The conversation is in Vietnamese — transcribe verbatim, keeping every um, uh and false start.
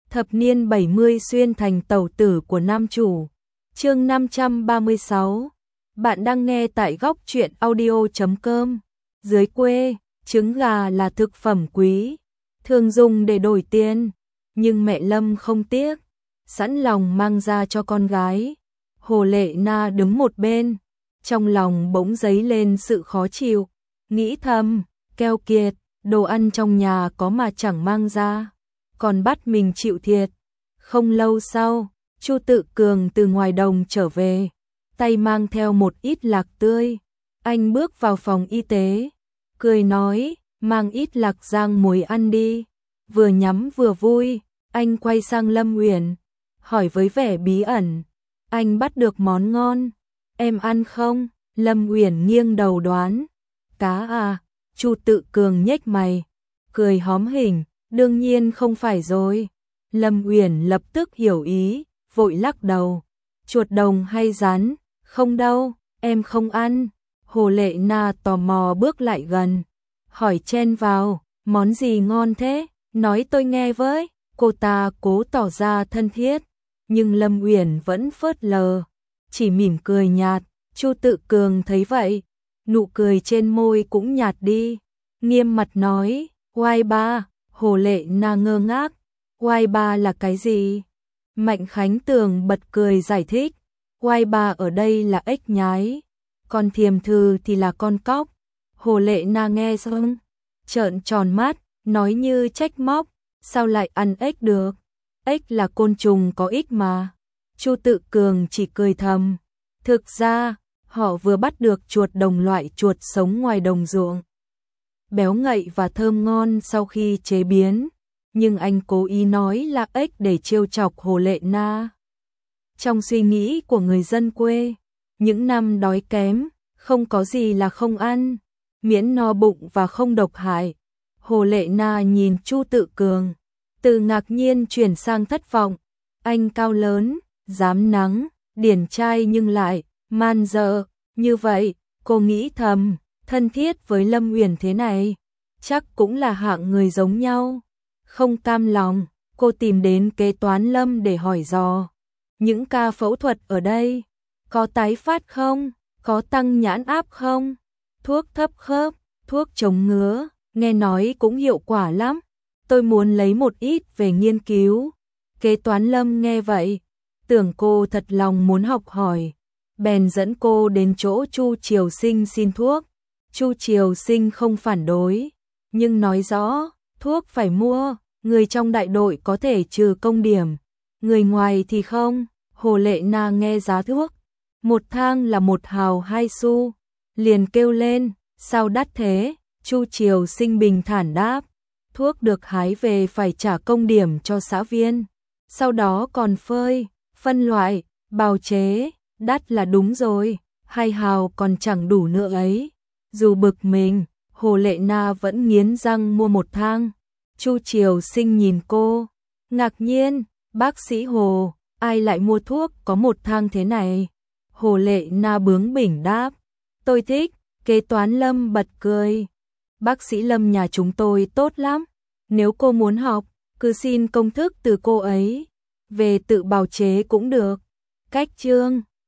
Thập niên bảy mươi xuyên thành tẩu tử của nam chủ. Chương năm trăm ba mươi sáu. Bạn đang nghe tại góc truyện audio chấm com. Dưới quê, trứng gà là thực phẩm quý, thường dùng để đổi tiền, nhưng mẹ Lâm không tiếc, sẵn lòng mang ra cho con gái. Hồ Lệ Na đứng một bên, trong lòng bỗng dấy lên sự khó chịu, nghĩ thầm, keo kiệt, đồ ăn trong nhà có mà chẳng mang ra, còn bắt mình chịu thiệt. Không lâu sau, Chu Tự Cường từ ngoài đồng trở về, tay mang theo một ít lạc tươi. Anh bước vào phòng y tế, cười nói, mang ít lạc rang muối ăn đi. Vừa nhắm vừa vui, anh quay sang Lâm Uyển, hỏi với vẻ bí ẩn, anh bắt được món ngon, em ăn không? Lâm Uyển nghiêng đầu đoán, cá à? Chu Tự Cường nhếch mày, cười hóm hỉnh, đương nhiên không phải rồi. Lâm Uyển lập tức hiểu ý, vội lắc đầu, chuột đồng hay rắn? Không đâu, em không ăn. Hồ Lệ Na tò mò bước lại gần, hỏi chen vào, món gì ngon thế? Nói tôi nghe với. Cô ta cố tỏ ra thân thiết, nhưng Lâm Uyển vẫn phớt lờ, chỉ mỉm cười nhạt. Chu Tự Cường thấy vậy, nụ cười trên môi cũng nhạt đi, nghiêm mặt nói, oai ba. Hồ Lệ Na ngơ ngác, oai ba là cái gì? Mạnh Khánh Tường bật cười giải thích, oai ba ở đây là ếch nhái, còn thiềm thư thì là con cóc. Hồ Lệ Na nghe xong, trợn tròn mắt, nói như trách móc, sao lại ăn ếch được? Ếch là côn trùng có ích mà. Chu Tự Cường chỉ cười thầm, thực ra, họ vừa bắt được chuột đồng, loại chuột sống ngoài đồng ruộng, béo ngậy và thơm ngon sau khi chế biến, nhưng anh cố ý nói là ếch để trêu chọc Hồ Lệ Na. Trong suy nghĩ của người dân quê, những năm đói kém, không có gì là không ăn, miễn no bụng và không độc hại. Hồ Lệ Na nhìn Chu Tự Cường, từ ngạc nhiên chuyển sang thất vọng. Anh cao lớn, dám nắng, điển trai nhưng lại man dợ, như vậy, cô nghĩ thầm, thân thiết với Lâm Uyển thế này, chắc cũng là hạng người giống nhau. Không cam lòng, cô tìm đến kế toán Lâm để hỏi dò, những ca phẫu thuật ở đây, có tái phát không? Có tăng nhãn áp không? Thuốc thấp khớp, thuốc chống ngứa, nghe nói cũng hiệu quả lắm. Tôi muốn lấy một ít về nghiên cứu. Kế toán Lâm nghe vậy, tưởng cô thật lòng muốn học hỏi, bèn dẫn cô đến chỗ Chu Triều Sinh xin thuốc. Chu Triều Sinh không phản đối, nhưng nói rõ, thuốc phải mua, người trong đại đội có thể trừ công điểm, người ngoài thì không. Hồ Lệ Na nghe giá thuốc, một thang là một hào hai xu, liền kêu lên, sao đắt thế? Chu Triều Sinh bình thản đáp, thuốc được hái về phải trả công điểm cho xã viên, sau đó còn phơi, phân loại, bào chế, đắt là đúng rồi, hai hào còn chẳng đủ nữa ấy. Dù bực mình, Hồ Lệ Na vẫn nghiến răng mua một thang. Chu Triều Sinh nhìn cô, ngạc nhiên, bác sĩ Hồ, ai lại mua thuốc có một thang thế này? Hồ Lệ Na bướng bỉnh đáp, tôi thích. Kế toán Lâm bật cười, bác sĩ Lâm nhà chúng tôi tốt lắm, nếu cô muốn học, cứ xin công thức từ cô ấy, về tự bào chế cũng được. Cách chương